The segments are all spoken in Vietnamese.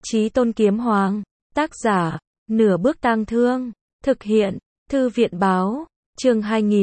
Chí Tôn Kiếm Hoàng. Tác giả, Nửa Bước Tang Thương. Thực hiện, Thư viện báo. Chương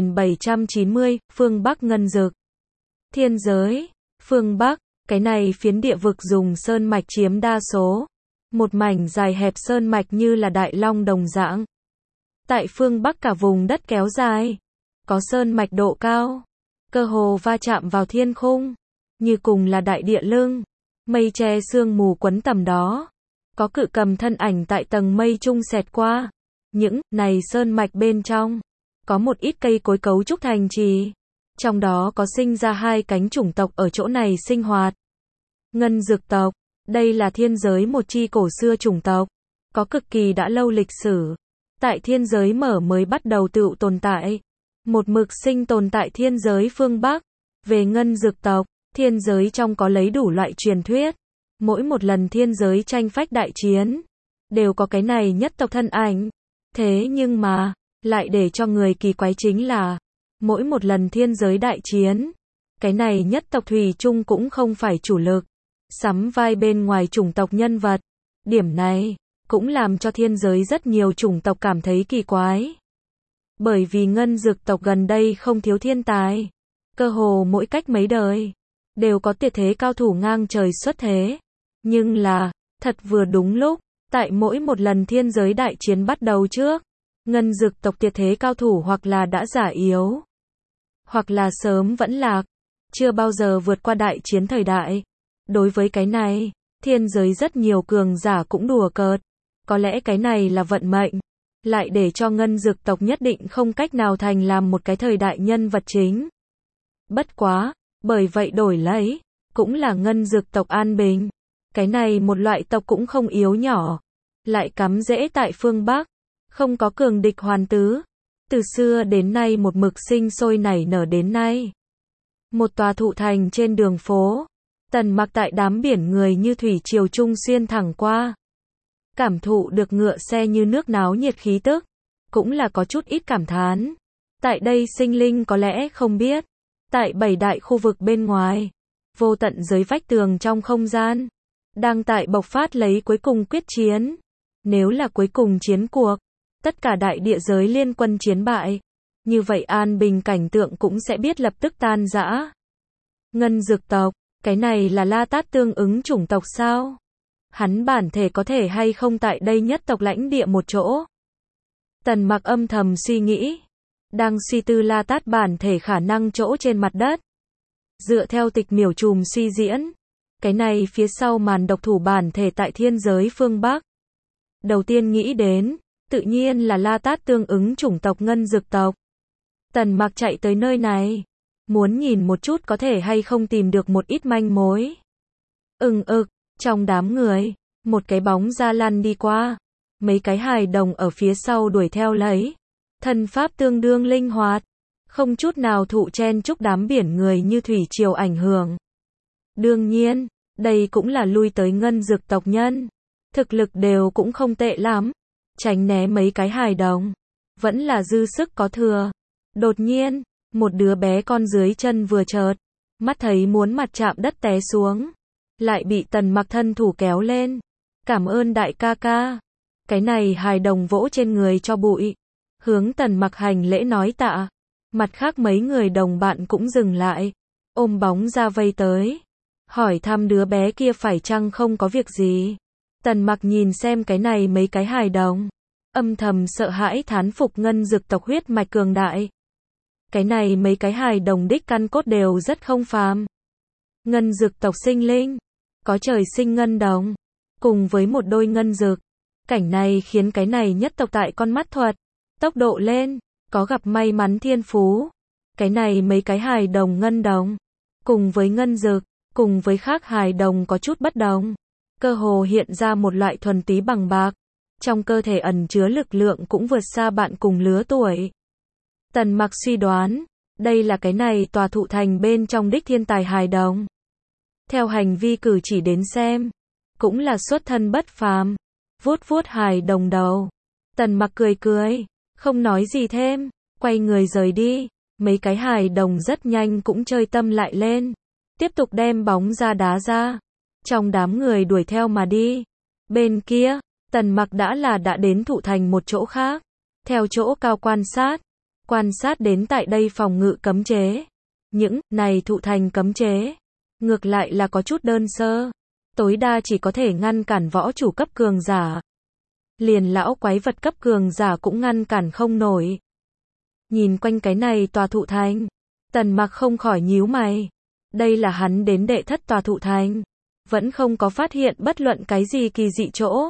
2790, Phương Bắc Ngân Dực. Thiên giới, phương Bắc, cái này phiến địa vực dùng sơn mạch chiếm đa số. Một mảnh dài hẹp sơn mạch như là đại long đồng dạng. Tại phương Bắc cả vùng đất kéo dài, có sơn mạch độ cao, cơ hồ va chạm vào thiên khung, như cùng là đại địa lưng, mây che sương mù quấn tầm đó. Có cự cầm thân ảnh tại tầng mây trung xẹt qua. Những này sơn mạch bên trong, có một ít cây cối cấu trúc thành trì. Trong đó có sinh ra hai cánh chủng tộc ở chỗ này sinh hoạt. Ngân Dực tộc, đây là thiên giới một chi cổ xưa chủng tộc, có cực kỳ đã lâu lịch sử. Tại thiên giới mở mới bắt đầu tựu tồn tại. Một mực sinh tồn tại thiên giới phương Bắc. Về Ngân Dực tộc, thiên giới trong có lấy đủ loại truyền thuyết. Mỗi một lần thiên giới tranh phách đại chiến, đều có cái này nhất tộc thân ảnh. Thế nhưng mà, lại để cho người kỳ quái chính là, mỗi một lần thiên giới đại chiến, cái này nhất tộc thủy chung cũng không phải chủ lực, sắm vai bên ngoài chủng tộc nhân vật. Điểm này, cũng làm cho thiên giới rất nhiều chủng tộc cảm thấy kỳ quái. Bởi vì Ngân Dực tộc gần đây không thiếu thiên tài, cơ hồ mỗi cách mấy đời, đều có tuyệt thế cao thủ ngang trời xuất thế. Nhưng là, thật vừa đúng lúc, tại mỗi một lần thiên giới đại chiến bắt đầu trước, Ngân Dực tộc tuyệt thế cao thủ hoặc là đã già yếu, hoặc là sớm vẫn lạc, chưa bao giờ vượt qua đại chiến thời đại. Đối với cái này, thiên giới rất nhiều cường giả cũng đùa cợt. Có lẽ cái này là vận mệnh, lại để cho Ngân Dực tộc nhất định không cách nào thành làm một cái thời đại nhân vật chính. Bất quá, bởi vậy đổi lấy, cũng là Ngân Dực tộc an bình. Cái này một loại tộc cũng không yếu nhỏ, lại cắm rễ tại phương Bắc, không có cường địch hoàn tứ. Từ xưa đến nay một mực sinh sôi nảy nở đến nay. Một tòa thụ thành trên đường phố, Tần Mặc tại đám biển người như thủy triều trung xuyên thẳng qua. Cảm thụ được ngựa xe như nước náo nhiệt khí tức, cũng là có chút ít cảm thán. Tại đây sinh linh có lẽ không biết, tại 7 đại khu vực bên ngoài, vô tận giới vách tường trong không gian, đang tại bộc phát lấy cuối cùng quyết chiến. Nếu là cuối cùng chiến cuộc, tất cả đại địa giới liên quân chiến bại, như vậy an bình cảnh tượng cũng sẽ biết lập tức tan rã. Ngân Dực tộc, cái này là La Tát tương ứng chủng tộc sao? Hắn bản thể có thể hay không tại đây nhất tộc lãnh địa một chỗ? Tần Mặc âm thầm suy nghĩ, đang suy tư La Tát bản thể khả năng chỗ trên mặt đất. Dựa theo tịch miểu trùm suy diễn, cái này phía sau màn độc thủ bản thể tại thiên giới phương Bắc. Đầu tiên nghĩ đến, tự nhiên là La Tát tương ứng chủng tộc Ngân Dực tộc. Tần Mặc chạy tới nơi này, muốn nhìn một chút có thể hay không tìm được một ít manh mối. Trong đám người, một cái bóng da lăn đi qua, mấy cái hài đồng ở phía sau đuổi theo lấy. Thân pháp tương đương linh hoạt, không chút nào thụ chen chúc đám biển người như thủy triều ảnh hưởng. Đương nhiên, đây cũng là lui tới Ngân Dực tộc nhân, thực lực đều cũng không tệ lắm, tránh né mấy cái hài đồng, vẫn là dư sức có thừa. Đột nhiên, một đứa bé con dưới chân vừa chợt, mắt thấy muốn mặt chạm đất té xuống, lại bị Tần Mặc thân thủ kéo lên. Cảm ơn đại ca ca. Cái này hài đồng vỗ trên người cho bụi, hướng Tần Mặc hành lễ nói tạ. Mặt khác mấy người đồng bạn cũng dừng lại, ôm bóng ra vây tới, hỏi thăm đứa bé kia phải chăng không có việc gì. Tần Mặc nhìn xem cái này mấy cái hài đồng, âm thầm sợ hãi thán phục Ngân Dực tộc huyết mạch cường đại. Cái này mấy cái hài đồng đích căn cốt đều rất không phàm. Ngân Dực tộc sinh linh, có trời sinh ngân đồng, cùng với một đôi ngân dực. Cảnh này khiến cái này nhất tộc tại con mắt thuật, tốc độ lên, có gặp may mắn thiên phú. Cái này mấy cái hài đồng ngân đồng, cùng với ngân dực, cùng với khác hài đồng có chút bất đồng. Cơ hồ hiện ra một loại thuần túy bằng bạc, trong cơ thể ẩn chứa lực lượng cũng vượt xa bạn cùng lứa tuổi. Tần Mặc suy đoán, đây là cái này tòa thụ thành bên trong đích thiên tài hài đồng. Theo hành vi cử chỉ đến xem, cũng là xuất thân bất phàm. Vuốt vuốt hài đồng đầu, Tần Mặc cười cười, không nói gì thêm, quay người rời đi. Mấy cái hài đồng rất nhanh cũng chơi tâm lại lên, tiếp tục đem bóng ra đá ra, trong đám người đuổi theo mà đi. Bên kia, Tần Mặc đã đến thụ thành một chỗ khác. Theo chỗ cao quan sát đến tại đây phòng ngự cấm chế. Những này thụ thành cấm chế, ngược lại là có chút đơn sơ. Tối đa chỉ có thể ngăn cản võ chủ cấp cường giả. Liền lão quái vật cấp cường giả cũng ngăn cản không nổi. Nhìn quanh cái này tòa thụ thành, Tần Mặc không khỏi nhíu mày. Đây là hắn đến đệ thất tòa thụ thành, vẫn không có phát hiện bất luận cái gì kỳ dị chỗ.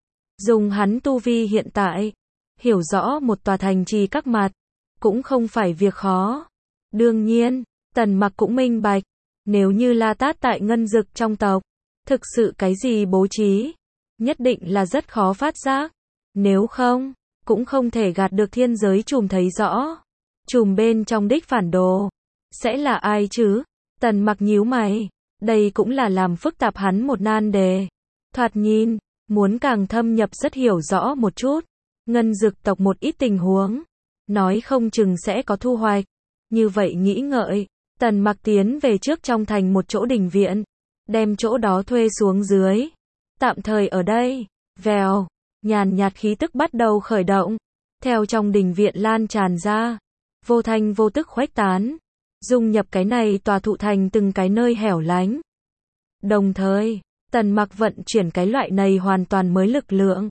Dùng hắn tu vi hiện tại, hiểu rõ một tòa thành trì các mặt, cũng không phải việc khó. Đương nhiên, Tần Mặc cũng minh bạch, nếu như La Tát tại Ngân Dực trong tộc, thực sự cái gì bố trí, nhất định là rất khó phát giác. Nếu không, cũng không thể gạt được thiên giới trùm thấy rõ. Trùm bên trong đích phản đồ, sẽ là ai chứ? Tần Mặc nhíu mày, đây cũng là làm phức tạp hắn một nan đề. Thoạt nhìn, muốn càng thâm nhập rất hiểu rõ một chút, Ngân Dực tộc một ít tình huống, nói không chừng sẽ có thu hoạch. Như vậy nghĩ ngợi, Tần Mặc tiến về trước trong thành một chỗ đình viện, đem chỗ đó thuê xuống dưới. Tạm thời ở đây, vèo, nhàn nhạt khí tức bắt đầu khởi động, theo trong đình viện lan tràn ra, vô thanh vô tức khuếch tán, dung nhập cái này tòa thụ thành từng cái nơi hẻo lánh. Đồng thời, Tần Mặc vận chuyển cái loại này hoàn toàn mới lực lượng,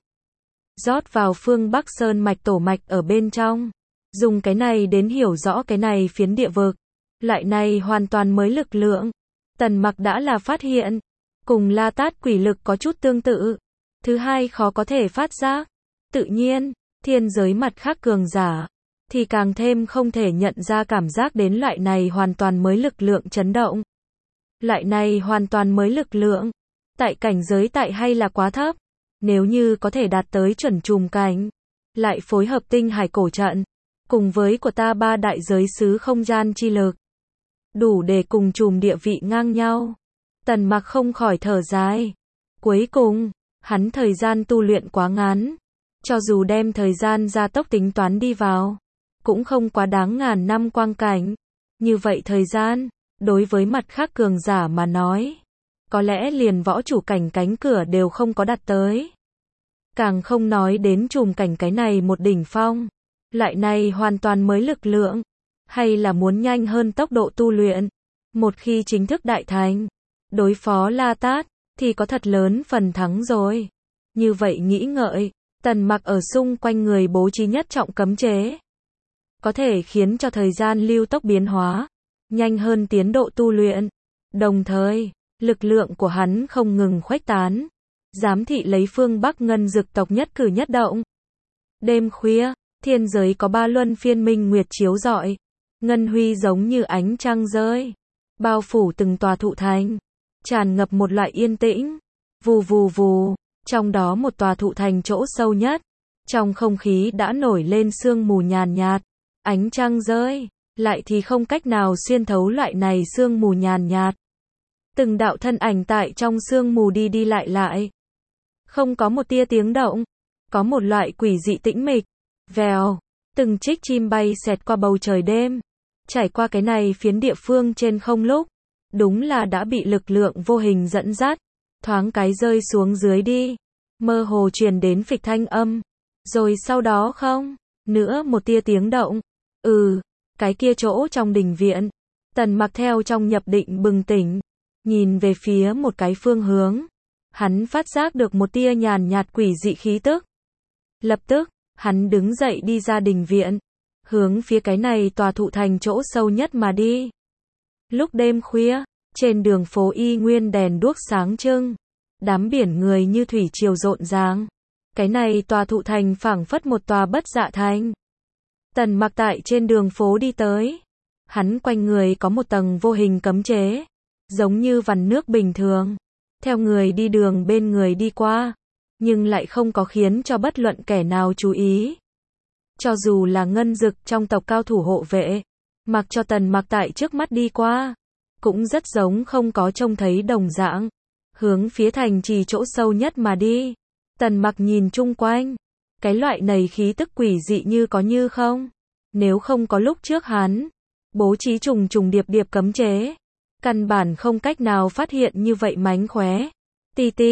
rót vào phương Bắc Sơn mạch tổ mạch ở bên trong, dùng cái này đến hiểu rõ cái này phiến địa vực. Loại này hoàn toàn mới lực lượng, Tần Mặc đã là phát hiện, cùng La Tát quỷ lực có chút tương tự. Thứ hai khó có thể phát giác. Tự nhiên, thiên giới mặt khác cường giả, thì càng thêm không thể nhận ra cảm giác đến loại này hoàn toàn mới lực lượng chấn động. Loại này hoàn toàn mới lực lượng, tại cảnh giới tại hay là quá thấp. Nếu như có thể đạt tới chuẩn trùm cảnh, lại phối hợp tinh hải cổ trận, cùng với của ta ba đại giới xứ không gian chi lực, đủ để cùng trùm địa vị ngang nhau. Tần Mặc không khỏi thở dài. Cuối cùng, hắn thời gian tu luyện quá ngắn. Cho dù đem thời gian gia tốc tính toán đi vào, cũng không quá đáng ngàn năm quang cảnh. Như vậy thời gian, đối với mặt khác cường giả mà nói, có lẽ liền võ chủ cảnh cánh cửa đều không có đạt tới. Càng không nói đến trùm cảnh cái này một đỉnh phong. Loại này hoàn toàn mới lực lượng, hay là muốn nhanh hơn tốc độ tu luyện. Một khi chính thức đại thành, đối phó La Tát, thì có thật lớn phần thắng rồi. Như vậy nghĩ ngợi, Tần Mặc ở xung quanh người bố trí nhất trọng cấm chế, có thể khiến cho thời gian lưu tốc biến hóa, nhanh hơn tiến độ tu luyện. Đồng thời, lực lượng của hắn không ngừng khuếch tán, giám thị lấy phương Bắc Ngân Dực tộc nhất cử nhất động. Đêm khuya, thiên giới có ba luân phiên minh nguyệt chiếu rọi, ngân huy giống như ánh trăng rơi, bao phủ từng tòa thụ thành, tràn ngập một loại yên tĩnh. Vù vù vù, trong đó một tòa thụ thành chỗ sâu nhất, trong không khí đã nổi lên sương mù nhàn nhạt, ánh trăng rơi, lại thì không cách nào xuyên thấu loại này sương mù nhàn nhạt. Từng đạo thân ảnh tại trong sương mù đi đi lại, không có một tia tiếng động, có một loại quỷ dị tĩnh mịch. Vèo, từng trích chim bay xẹt qua bầu trời đêm, trải qua cái này phiến địa phương trên không lúc, đúng là đã bị lực lượng vô hình dẫn dắt, thoáng cái rơi xuống dưới đi, mơ hồ truyền đến phịch thanh âm, rồi sau đó không nữa một tia tiếng động. Cái kia chỗ trong đình viện, Tần Mặc theo trong nhập định bừng tỉnh, nhìn về phía một cái phương hướng, hắn phát giác được một tia nhàn nhạt quỷ dị khí tức. Lập tức, hắn đứng dậy đi ra đình viện, hướng phía cái này tòa thụ thành chỗ sâu nhất mà đi. Lúc đêm khuya, trên đường phố y nguyên đèn đuốc sáng trưng, đám biển người như thủy triều rộn ràng. Cái này tòa thụ thành phảng phất một tòa bất dạ thành. Tần Mặc tại trên đường phố đi tới, hắn quanh người có một tầng vô hình cấm chế, giống như vằn nước bình thường, theo người đi đường bên người đi qua, nhưng lại không có khiến cho bất luận kẻ nào chú ý. Cho dù là Ngân Dực trong tộc cao thủ hộ vệ, mặc cho Tần Mặc tại trước mắt đi qua, cũng rất giống không có trông thấy đồng dạng, hướng phía thành trì chỗ sâu nhất mà đi. Tần Mặc nhìn chung quanh, cái loại này khí tức quỷ dị như có như không. Nếu không có lúc trước hắn bố trí trùng trùng điệp điệp cấm chế, căn bản không cách nào phát hiện như vậy mánh khóe. Ti ti,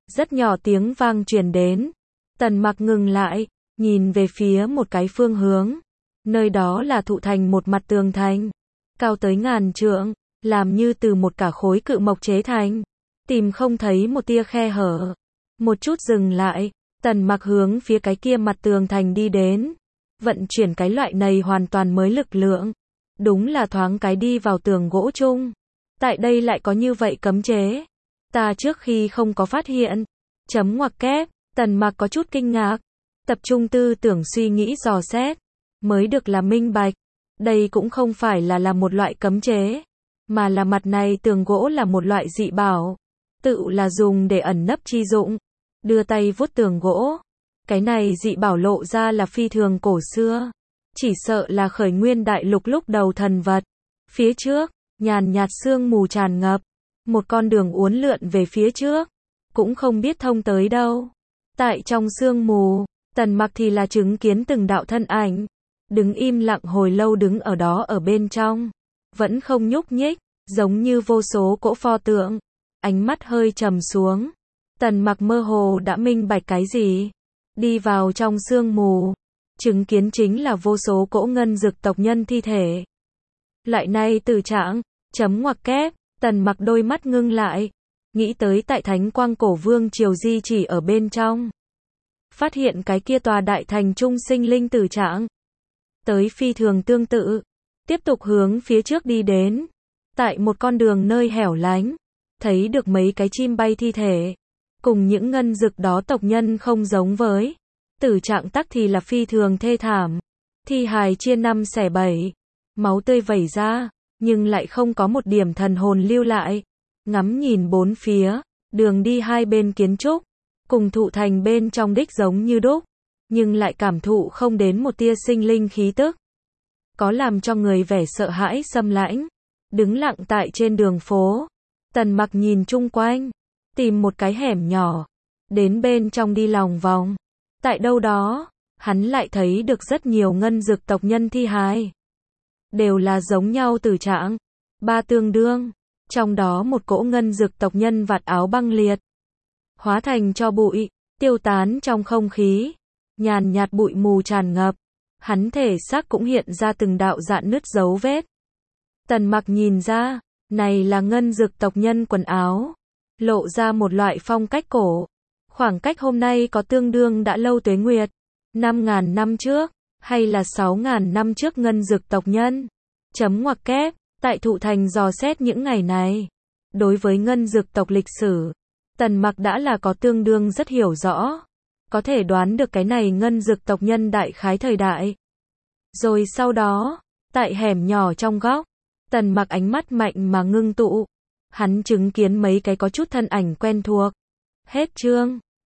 Rất nhỏ tiếng vang truyền đến. Tần Mặc ngừng lại, nhìn về phía một cái phương hướng. Nơi đó là thụ thành một mặt tường thành, cao tới ngàn trượng, làm như từ một cả khối cự mộc chế thành. Tìm không thấy một tia khe hở. Một chút dừng lại, Tần Mặc hướng phía cái kia mặt tường thành đi đến. Vận chuyển cái loại này hoàn toàn mới lực lượng. Đúng là thoáng cái đi vào tường gỗ chung. Tại đây lại có như vậy cấm chế. Ta trước khi không có phát hiện. Chấm ngoặc kép, Tần Mặc có chút kinh ngạc. Tập trung tư tưởng suy nghĩ dò xét. Mới được là minh bạch. Đây cũng không phải là một loại cấm chế. Mà là mặt này tường gỗ là một loại dị bảo. Tự là dùng để ẩn nấp chi dụng. Đưa tay vuốt tường gỗ. Cái này dị bảo lộ ra là phi thường cổ xưa. Chỉ sợ là khởi nguyên đại lục lúc đầu thần vật. Phía trước, nhàn nhạt sương mù tràn ngập. Một con đường uốn lượn về phía trước. Cũng không biết thông tới đâu. Tại trong sương mù, Tần Mặc thì là chứng kiến từng đạo thân ảnh. Đứng im lặng hồi lâu đứng ở đó ở bên trong. Vẫn không nhúc nhích, giống như vô số cỗ pho tượng. Ánh mắt hơi trầm xuống. Tần Mặc mơ hồ đã minh bạch cái gì. Đi vào trong sương mù. Chứng kiến chính là vô số cỗ ngân dực tộc nhân thi thể. Loại này tử trạng, chấm ngoặc kép, Tần Mặc đôi mắt ngưng lại. Nghĩ tới tại Thánh Quang Cổ Vương triều di chỉ ở bên trong. Phát hiện cái kia tòa đại thành trung sinh linh tử trạng. Tới phi thường tương tự. Tiếp tục hướng phía trước đi đến. Tại một con đường nơi hẻo lánh. Thấy được mấy cái chim bay thi thể. Cùng những ngân dực đó tộc nhân không giống với. Tử trạng tắc thì là phi thường thê thảm. Thi hài chia 5 xẻ 7. Máu tươi vẩy ra. Nhưng lại không có một điểm thần hồn lưu lại. Ngắm nhìn bốn phía. Đường đi hai bên kiến trúc. Cùng thụ thành bên trong đích giống như đúc. Nhưng lại cảm thụ không đến một tia sinh linh khí tức. Có làm cho người vẻ sợ hãi xâm lãnh. Đứng lặng tại trên đường phố. Tần Mặc nhìn chung quanh. Tìm một cái hẻm nhỏ. Đến bên trong đi lòng vòng. Tại đâu đó, hắn lại thấy được rất nhiều ngân dực tộc nhân thi hài. Đều là giống nhau tử trạng. Ba tương đương. Trong đó một cỗ ngân dực tộc nhân vạt áo băng liệt. Hóa thành cho bụi. Tiêu tán trong không khí. Nhàn nhạt bụi mù tràn ngập. Hắn thể xác cũng hiện ra từng đạo rạn nứt dấu vết. Tần Mặc nhìn ra. Này là ngân dực tộc nhân quần áo. Lộ ra một loại phong cách cổ. Khoảng cách hôm nay có tương đương đã lâu tuế nguyệt. 5.000 năm trước. Hay là 6.000 năm trước ngân dực tộc nhân. Chấm ngoặc kép. Tại thụ thành dò xét những ngày này. Đối với ngân dực tộc lịch sử. Tần Mặc đã là có tương đương rất hiểu rõ. Có thể đoán được cái này ngân dực tộc nhân đại khái thời đại. Rồi sau đó. Tại hẻm nhỏ trong góc. Tần Mặc ánh mắt mạnh mà ngưng tụ. Hắn chứng kiến mấy cái có chút thân ảnh quen thuộc. Hết chương.